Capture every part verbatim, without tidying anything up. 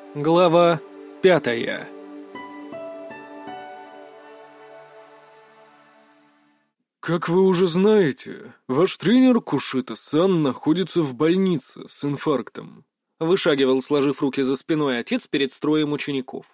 Глава пятая. Как вы уже знаете, ваш тренер Кушита-сан находится в больнице с инфарктом. Вышагивал, сложив руки за спиной, отец перед строем учеников.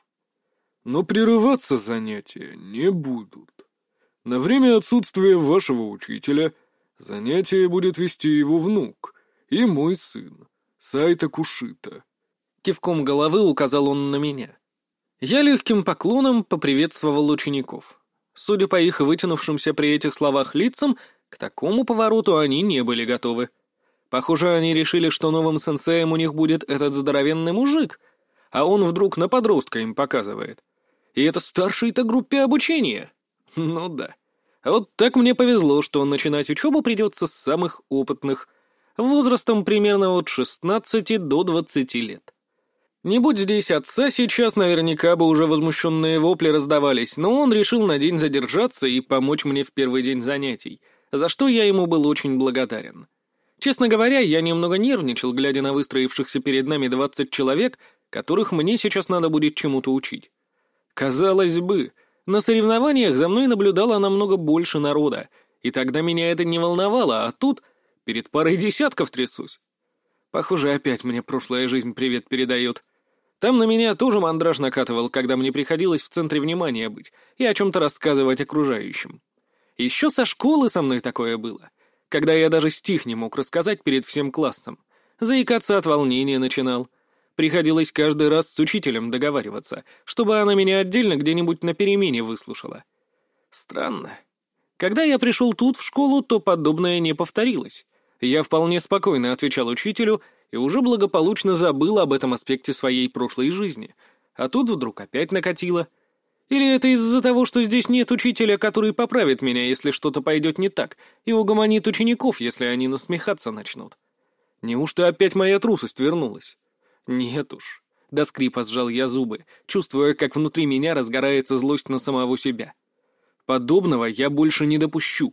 Но прерываться занятия не будут. На время отсутствия вашего учителя занятия будет вести его внук и мой сын, Сайта Кушита. Кивком головы указал он на меня. Я легким поклоном поприветствовал учеников. Судя по их вытянувшимся при этих словах лицам, к такому повороту они не были готовы. Похоже, они решили, что новым сенсеем у них будет этот здоровенный мужик, а он вдруг на подростка им показывает. И это старшей-то группе обучения. Ну да. А вот так мне повезло, что начинать учебу придется с самых опытных, возрастом примерно от шестнадцати до двадцати лет. Не будь здесь отца, сейчас наверняка бы уже возмущенные вопли раздавались, но он решил на день задержаться и помочь мне в первый день занятий, за что я ему был очень благодарен. Честно говоря, я немного нервничал, глядя на выстроившихся перед нами двадцать человек, которых мне сейчас надо будет чему-то учить. Казалось бы, на соревнованиях за мной наблюдало намного больше народа, и тогда меня это не волновало, а тут перед парой десятков трясусь. Похоже, опять мне прошлая жизнь привет передает. Там на меня тоже мандраж накатывал, когда мне приходилось в центре внимания быть и о чем-то рассказывать окружающим. Еще со школы со мной такое было, когда я даже стих не мог рассказать перед всем классом. Заикаться от волнения начинал. Приходилось каждый раз с учителем договариваться, чтобы она меня отдельно где-нибудь на перемене выслушала. Странно. Когда я пришел тут в школу, то подобное не повторилось. Я вполне спокойно отвечал учителю и уже благополучно забыл об этом аспекте своей прошлой жизни. А тут вдруг опять накатило. Или это из-за того, что здесь нет учителя, который поправит меня, если что-то пойдет не так, и угомонит учеников, если они насмехаться начнут? Неужто опять моя трусость вернулась? Нет уж. До скрипа сжал я зубы, чувствуя, как внутри меня разгорается злость на самого себя. Подобного я больше не допущу.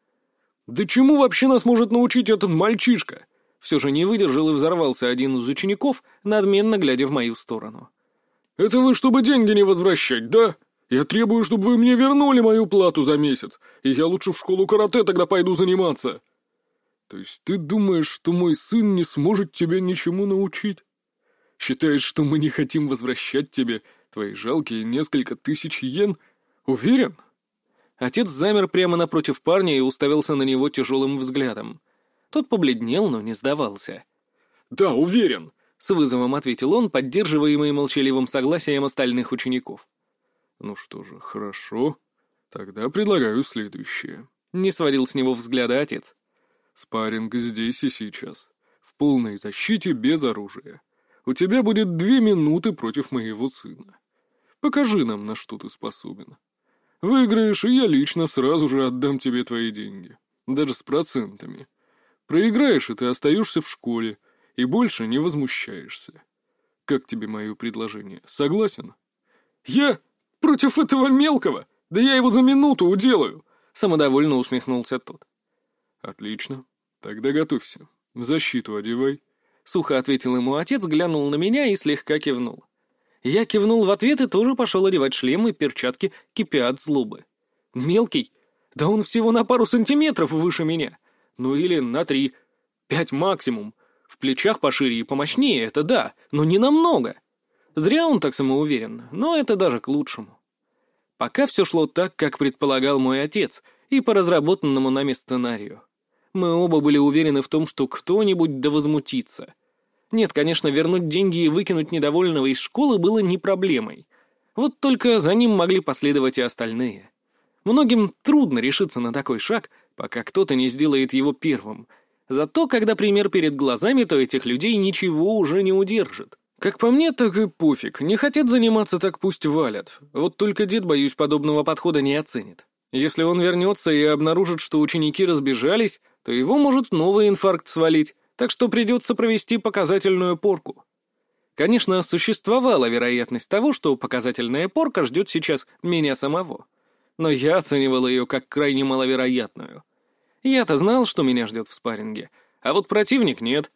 «Да чему вообще нас может научить этот мальчишка?» Все же не выдержал и взорвался один из учеников, надменно глядя в мою сторону. «Это вы, чтобы деньги не возвращать, да? Я требую, чтобы вы мне вернули мою плату за месяц, и я лучше в школу карате тогда пойду заниматься». «То есть ты думаешь, что мой сын не сможет тебя ничему научить? Считаешь, что мы не хотим возвращать тебе твои жалкие несколько тысяч йен? Уверен?» Отец замер прямо напротив парня и уставился на него тяжелым взглядом. Тот побледнел, но не сдавался. «Да, уверен», — с вызовом ответил он, поддерживаемый молчаливым согласием остальных учеников. «Ну что же, хорошо. Тогда предлагаю следующее». Не сводил с него взгляда отец. «Спарринг здесь и сейчас. В полной защите, без оружия. У тебя будет две минуты против моего сына. Покажи нам, на что ты способен. Выиграешь, и я лично сразу же отдам тебе твои деньги. Даже с процентами. Проиграешь, и ты остаешься в школе, и больше не возмущаешься. Как тебе мое предложение? Согласен?» «Я? Против этого мелкого? Да я его за минуту уделаю!» Самодовольно усмехнулся тот. «Отлично. Тогда готовься. В защиту одевай». Сухо ответил ему отец, глянул на меня и слегка кивнул. Я кивнул в ответ и тоже пошел одевать шлем и перчатки, кипя от злобы. Мелкий? Да он всего на пару сантиметров выше меня. Ну или на три. Пять максимум. В плечах пошире и помощнее, это да, но не намного. Зря он так самоуверен, но это даже к лучшему. Пока все шло так, как предполагал мой отец, и по разработанному нами сценарию. Мы оба были уверены в том, что кто-нибудь да возмутится. Нет, конечно, вернуть деньги и выкинуть недовольного из школы было не проблемой. Вот только за ним могли последовать и остальные. Многим трудно решиться на такой шаг, пока кто-то не сделает его первым. Зато, когда пример перед глазами, то этих людей ничего уже не удержит. Как по мне, так и пофиг. Не хотят заниматься, так пусть валят. Вот только дед, боюсь, подобного подхода не оценит. Если он вернется и обнаружит, что ученики разбежались, то его может новый инфаркт свалить, так что придется провести показательную порку. Конечно, существовала вероятность того, что показательная порка ждет сейчас меня самого. Но я оценивал ее как крайне маловероятную. Я-то знал, что меня ждет в спарринге, а вот противник нет.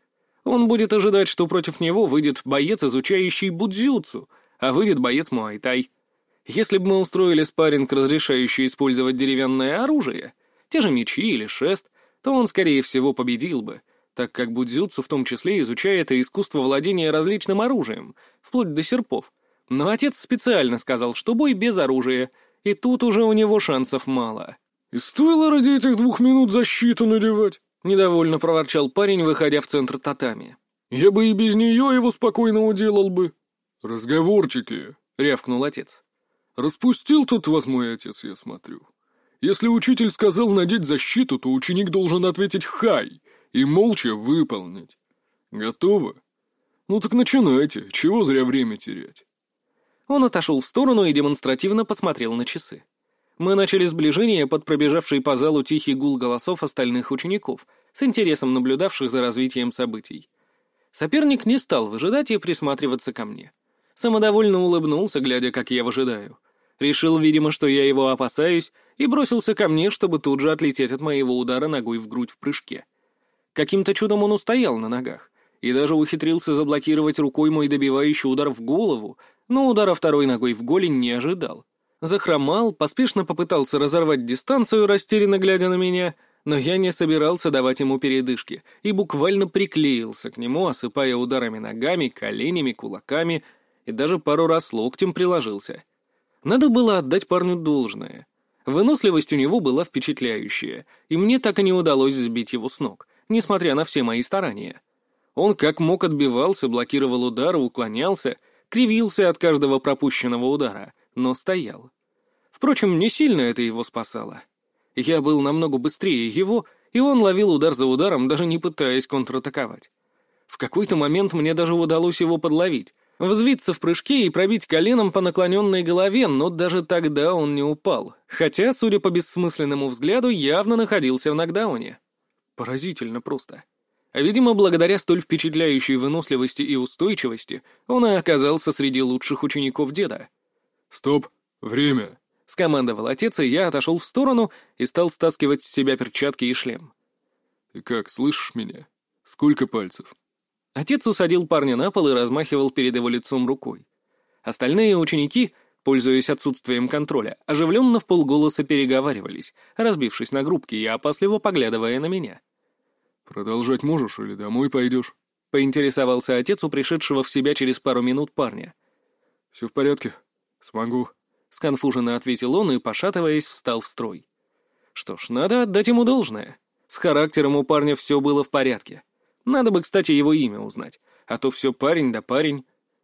Он будет ожидать, что против него выйдет боец, изучающий будзюцу, а выйдет боец муай-тай. Если бы мы устроили спарринг, разрешающий использовать деревянное оружие, те же мечи или шест, то он, скорее всего, победил бы, так как будзюцу в том числе изучает и искусство владения различным оружием, вплоть до серпов. Но отец специально сказал, что бой без оружия, и тут уже у него шансов мало. «И стоило ради этих двух минут защиту надевать?» — недовольно проворчал парень, выходя в центр татами. «Я бы и без нее его спокойно уделал бы». «Разговорчики», — рявкнул отец. «Распустил тут вас мой отец, я смотрю. Если учитель сказал надеть защиту, то ученик должен ответить «хай» и молча выполнить. Готово? Ну так начинайте, чего зря время терять». Он отошел в сторону и демонстративно посмотрел на часы. Мы начали сближение под пробежавший по залу тихий гул голосов остальных учеников, с интересом наблюдавших за развитием событий. Соперник не стал выжидать и присматриваться ко мне. Самодовольно улыбнулся, глядя, как я выжидаю. Решил, видимо, что я его опасаюсь, и бросился ко мне, чтобы тут же отлететь от моего удара ногой в грудь в прыжке. Каким-то чудом он устоял на ногах, и даже ухитрился заблокировать рукой мой добивающий удар в голову, но удара второй ногой в голень не ожидал. Захромал, поспешно попытался разорвать дистанцию, растерянно глядя на меня, но я не собирался давать ему передышки и буквально приклеился к нему, осыпая ударами ногами, коленями, кулаками и даже пару раз локтем приложился. Надо было отдать парню должное. Выносливость у него была впечатляющая, и мне так и не удалось сбить его с ног, несмотря на все мои старания. Он как мог отбивался, блокировал удары, уклонялся, кривился от каждого пропущенного удара, но стоял. Впрочем, не сильно это его спасало. Я был намного быстрее его, и он ловил удар за ударом, даже не пытаясь контратаковать. В какой-то момент мне даже удалось его подловить, взвиться в прыжке и пробить коленом по наклоненной голове, но даже тогда он не упал, хотя, судя по бессмысленному взгляду, явно находился в нокдауне. Поразительно просто. А, видимо, благодаря столь впечатляющей выносливости и устойчивости он и оказался среди лучших учеников деда. «Стоп! Время!» — скомандовал отец, и я отошел в сторону и стал стаскивать с себя перчатки и шлем. «Ты как, слышишь меня? Сколько пальцев?» Отец усадил парня на пол и размахивал перед его лицом рукой. Остальные ученики, пользуясь отсутствием контроля, оживленно вполголоса переговаривались, разбившись на группки и опасливо поглядывая на меня. «Продолжать можешь или домой пойдешь?» — поинтересовался отец у пришедшего в себя через пару минут парня. «Все в порядке. Смогу», — сконфуженно ответил он и, пошатываясь, встал в строй. Что ж, надо отдать ему должное. С характером у парня все было в порядке. Надо бы, кстати, его имя узнать, а то все парень да парень.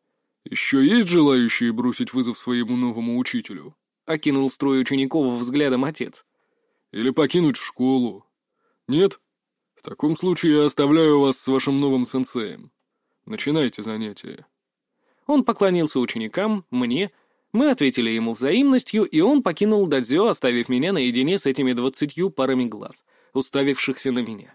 «Еще есть желающие бросить вызов своему новому учителю?» — окинул строй учеников взглядом отец. «Или покинуть школу? Нет? В таком случае я оставляю вас с вашим новым сенсеем. Начинайте занятия». Он поклонился ученикам, мне, мы ответили ему взаимностью, и он покинул дадзё, оставив меня наедине с этими двадцатью парами глаз, уставившихся на меня.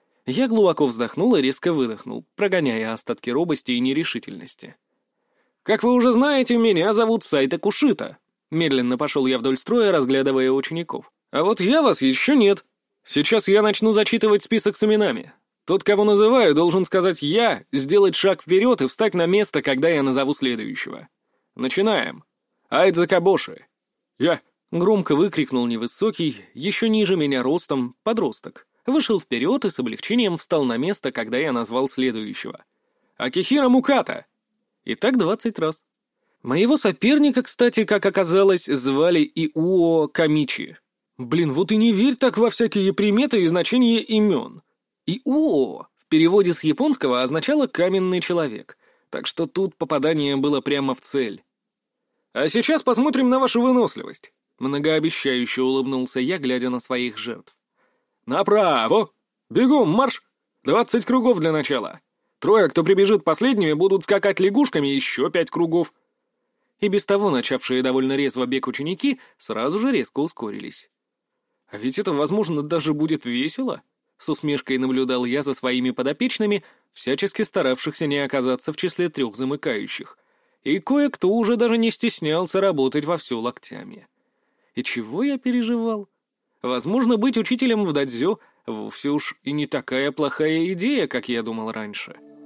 Я глубоко вздохнул и резко выдохнул, прогоняя остатки робости и нерешительности. «Как вы уже знаете, меня зовут Сайта Кушита». Медленно пошел я вдоль строя, разглядывая учеников. «А вот я вас еще нет. Сейчас я начну зачитывать список с именами. Тот, кого называю, должен сказать «я», сделать шаг вперед и встать на место, когда я назову следующего. Начинаем. Айдза Кабоши». «Я». Громко выкрикнул невысокий, еще ниже меня ростом, подросток. Вышел вперед и с облегчением встал на место, когда я назвал следующего. «Акихиро Муката». И так двадцать раз. Моего соперника, кстати, как оказалось, звали Иуо Камичи. Блин, вот и не верь так во всякие приметы и значения имен. Иуо в переводе с японского означало «каменный человек», так что тут попадание было прямо в цель. «А сейчас посмотрим на вашу выносливость», — многообещающе улыбнулся я, глядя на своих жертв. «Направо! Бегом, марш! Двадцать кругов для начала. Трое, кто прибежит последними, будут скакать лягушками еще пять кругов». И без того начавшие довольно резво бег ученики сразу же резко ускорились. «А ведь это, возможно, даже будет весело», — с усмешкой наблюдал я за своими подопечными, всячески старавшихся не оказаться в числе трех замыкающих. И кое-кто уже даже не стеснялся работать вовсю локтями. И чего я переживал? Возможно, быть учителем в дадзё вовсе уж и не такая плохая идея, как я думал раньше.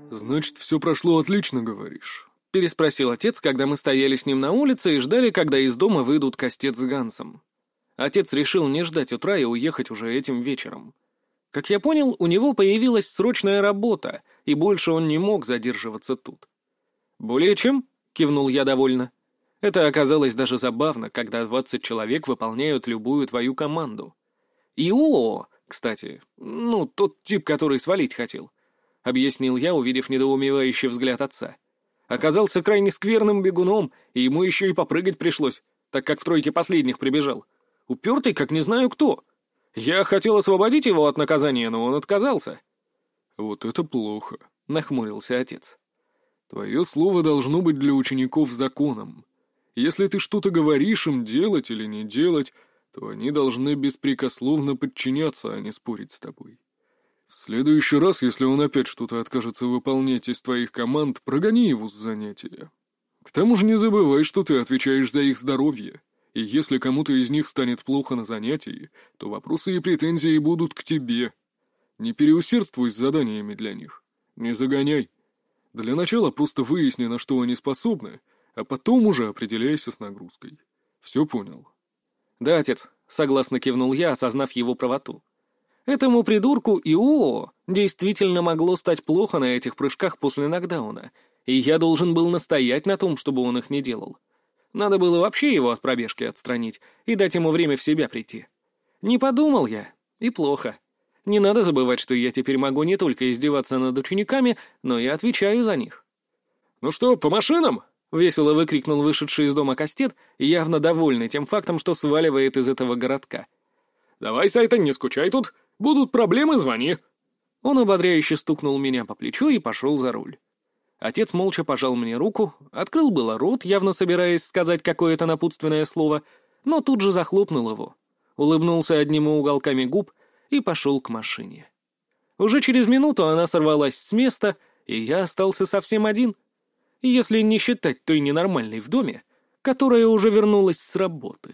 «Значит, все прошло отлично, говоришь?» — переспросил отец, когда мы стояли с ним на улице и ждали, когда из дома выйдут Костец с Гансом. Отец решил не ждать утра и уехать уже этим вечером. Как я понял, у него появилась срочная работа, и больше он не мог задерживаться тут. «Более чем?» — кивнул я довольно. Это оказалось даже забавно, когда двадцать человек выполняют любую твою команду. И О, кстати, ну, тот тип, который свалить хотел, — объяснил я, увидев недоумевающий взгляд отца. Оказался крайне скверным бегуном, и ему еще и попрыгать пришлось, так как в тройке последних прибежал. Упертый, как не знаю кто. Я хотел освободить его от наказания, но он отказался. «Вот это плохо», — нахмурился отец. «Твое слово должно быть для учеников законом. Если ты что-то говоришь им делать или не делать, то они должны беспрекословно подчиняться, а не спорить с тобой. В следующий раз, если он опять что-то откажется выполнять из твоих команд, прогони его с занятия. К тому же не забывай, что ты отвечаешь за их здоровье, и если кому-то из них станет плохо на занятии, то вопросы и претензии будут к тебе. Не переусердствуй с заданиями для них, не загоняй. Для начала просто выясни, на что они способны, а потом уже определяйся с нагрузкой. Все понял?» «Да, отец», — согласно кивнул я, осознав его правоту. Этому придурку Иоо действительно могло стать плохо на этих прыжках после нокдауна, и я должен был настоять на том, чтобы он их не делал. Надо было вообще его от пробежки отстранить и дать ему время в себя прийти. Не подумал я, и плохо. Не надо забывать, что я теперь могу не только издеваться над учениками, но и отвечаю за них. «Ну что, по машинам?» — весело выкрикнул вышедший из дома Костет, явно довольный тем фактом, что сваливает из этого городка. «Давай, Сайтон, не скучай тут. Будут проблемы, звони». Он ободряюще стукнул меня по плечу и пошел за руль. Отец молча пожал мне руку, открыл было рот, явно собираясь сказать какое-то напутственное слово, но тут же захлопнул его, улыбнулся одними уголками губ и пошел к машине. Уже через минуту она сорвалась с места, и я остался совсем один, если не считать той ненормальной в доме, которая уже вернулась с работы.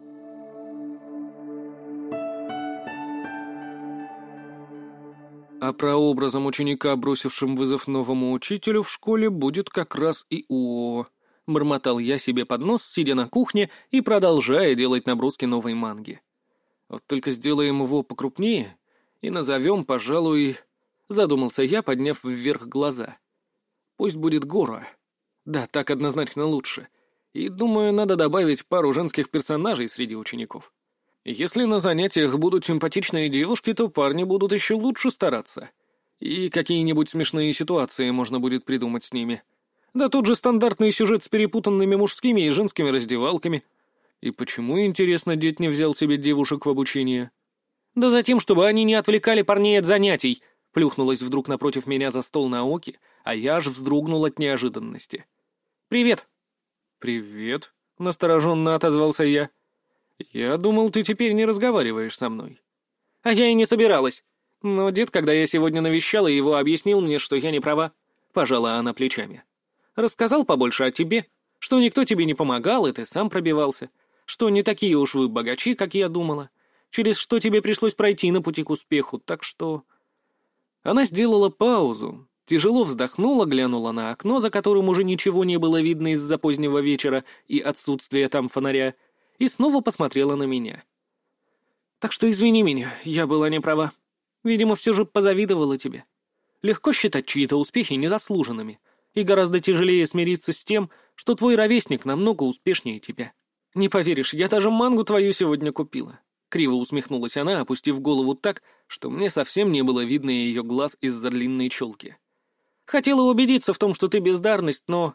А прообразом ученика, бросившим вызов новому учителю в школе, будет как раз и О. Бормотал я себе под нос, сидя на кухне и продолжая делать наброски новой манги. Вот только сделаем его покрупнее и назовем, пожалуй... Задумался я, подняв вверх глаза. Пусть будет Гора. Да, так однозначно лучше. И, думаю, надо добавить пару женских персонажей среди учеников. Если на занятиях будут симпатичные девушки, то парни будут еще лучше стараться. И какие-нибудь смешные ситуации можно будет придумать с ними. Да тут же стандартный сюжет с перепутанными мужскими и женскими раздевалками. И почему, интересно, дед не взял себе девушек в обучение? Да затем, чтобы они не отвлекали парней от занятий. Плюхнулась вдруг напротив меня за стол Наоки, а я аж вздрогнул от неожиданности. «Привет!» «Привет!» — настороженно отозвался я. «Я думал, ты теперь не разговариваешь со мной». «А я и не собиралась. Но дед, когда я сегодня навещала его, объяснил мне, что я не права». Пожала она плечами. «Рассказал побольше о тебе, что никто тебе не помогал, и ты сам пробивался, что не такие уж вы богачи, как я думала, через что тебе пришлось пройти на пути к успеху, так что...» Она сделала паузу, тяжело вздохнула, глянула на окно, за которым уже ничего не было видно из-за позднего вечера и отсутствия там фонаря, и снова посмотрела на меня. «Так что извини меня, я была не права. Видимо, все же позавидовала тебе. Легко считать чьи-то успехи незаслуженными, и гораздо тяжелее смириться с тем, что твой ровесник намного успешнее тебя. Не поверишь, я даже мангу твою сегодня купила». Криво усмехнулась она, опустив голову так, что мне совсем не было видно ее глаз из-за длинной челки. «Хотела убедиться в том, что ты бездарность, но...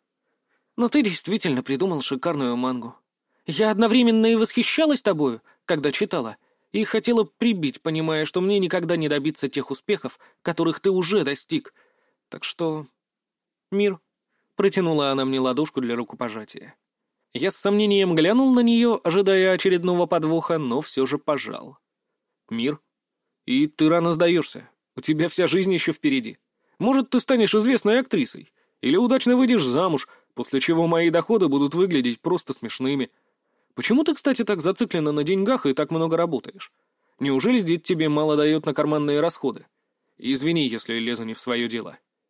Но ты действительно придумал шикарную мангу. Я одновременно и восхищалась тобою, когда читала, и хотела прибить, понимая, что мне никогда не добиться тех успехов, которых ты уже достиг. Так что... Мир». Протянула она мне ладошку для рукопожатия. Я с сомнением глянул на нее, ожидая очередного подвоха, но все же пожал. «Мир? И ты рано сдаешься. У тебя вся жизнь еще впереди. Может, ты станешь известной актрисой, или удачно выйдешь замуж, после чего мои доходы будут выглядеть просто смешными. Почему ты, кстати, так зациклена на деньгах и так много работаешь? Неужели дед тебе мало дает на карманные расходы? Извини, если лезу не в свое дело».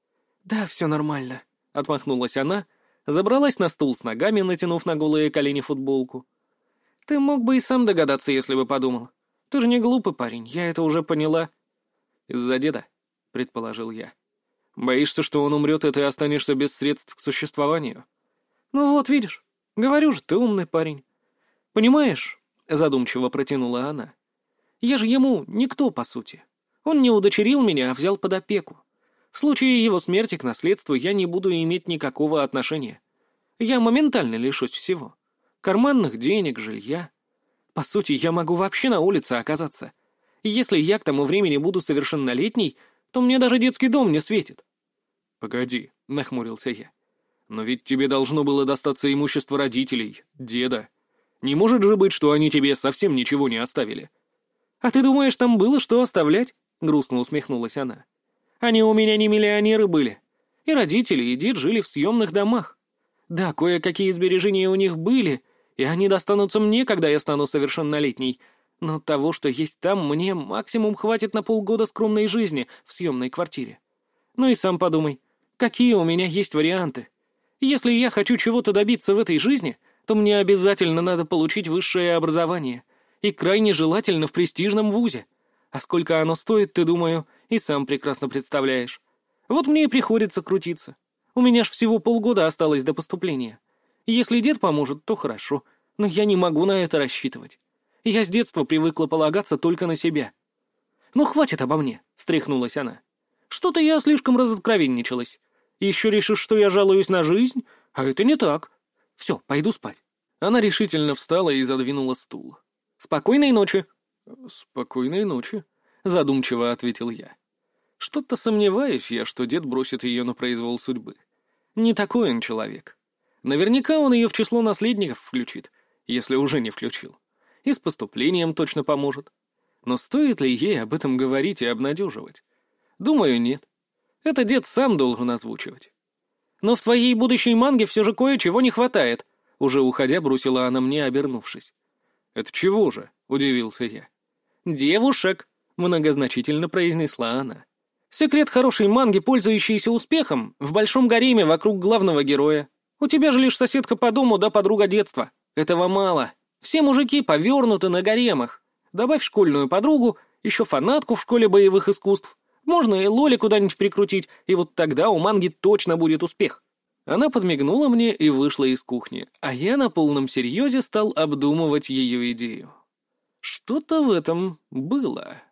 «Да, все нормально», — отмахнулась она, забралась на стул с ногами, натянув на голые колени футболку. «Ты мог бы и сам догадаться, если бы подумал. Ты же не глупый парень, я это уже поняла». «Из-за деда», — предположил я. «Боишься, что он умрет, и ты останешься без средств к существованию?» «Ну вот, видишь, говорю же, ты умный парень. Понимаешь?» — задумчиво протянула она. «Я же ему никто, по сути. Он не удочерил меня, а взял под опеку. В случае его смерти к наследству я не буду иметь никакого отношения. Я моментально лишусь всего. Карманных денег, жилья. По сути, я могу вообще на улице оказаться. И если я к тому времени буду совершеннолетней, то мне даже детский дом не светит». «Погоди», — нахмурился я. «Но ведь тебе должно было достаться имущество родителей, деда. Не может же быть, что они тебе совсем ничего не оставили?» «А ты думаешь, там было что оставлять?» — грустно усмехнулась она. «Они у меня не миллионеры были. И родители, и дед жили в съемных домах. Да, кое-какие сбережения у них были, и они достанутся мне, когда я стану совершеннолетней. Но того, что есть там, мне максимум хватит на полгода скромной жизни в съемной квартире. Ну и сам подумай, какие у меня есть варианты. Если я хочу чего-то добиться в этой жизни, то мне обязательно надо получить высшее образование. И крайне желательно в престижном вузе. А сколько оно стоит, ты, думаю, и сам прекрасно представляешь. Вот мне и приходится крутиться. У меня ж всего полгода осталось до поступления. Если дед поможет, то хорошо, но я не могу на это рассчитывать. Я с детства привыкла полагаться только на себя». «Ну, хватит обо мне», — встряхнулась она. «Что-то я слишком разоткровенничалась. Еще решишь, что я жалуюсь на жизнь? А это не так. Все, пойду спать». Она решительно встала и задвинула стул. «Спокойной ночи». «Спокойной ночи», — задумчиво ответил я. Что-то сомневаюсь я, что дед бросит ее на произвол судьбы. Не такой он человек. Наверняка он ее в число наследников включит, если уже не включил. И с поступлением точно поможет. Но стоит ли ей об этом говорить и обнадеживать? Думаю, нет. Это дед сам должен озвучивать. «Но в твоей будущей манге все же кое-чего не хватает», — уже уходя бросила она мне, обернувшись. «Это чего же?» — удивился я. «Девушек», — многозначительно произнесла она. «Секрет хорошей манги, пользующейся успехом, в большом гареме вокруг главного героя. У тебя же лишь соседка по дому да подруга детства. Этого мало. Все мужики повернуты на гаремах. Добавь школьную подругу, еще фанатку в школе боевых искусств. Можно и Лоли куда-нибудь прикрутить, и вот тогда у манги точно будет успех». Она подмигнула мне и вышла из кухни, а я на полном серьезе стал обдумывать ее идею. Что-то в этом было.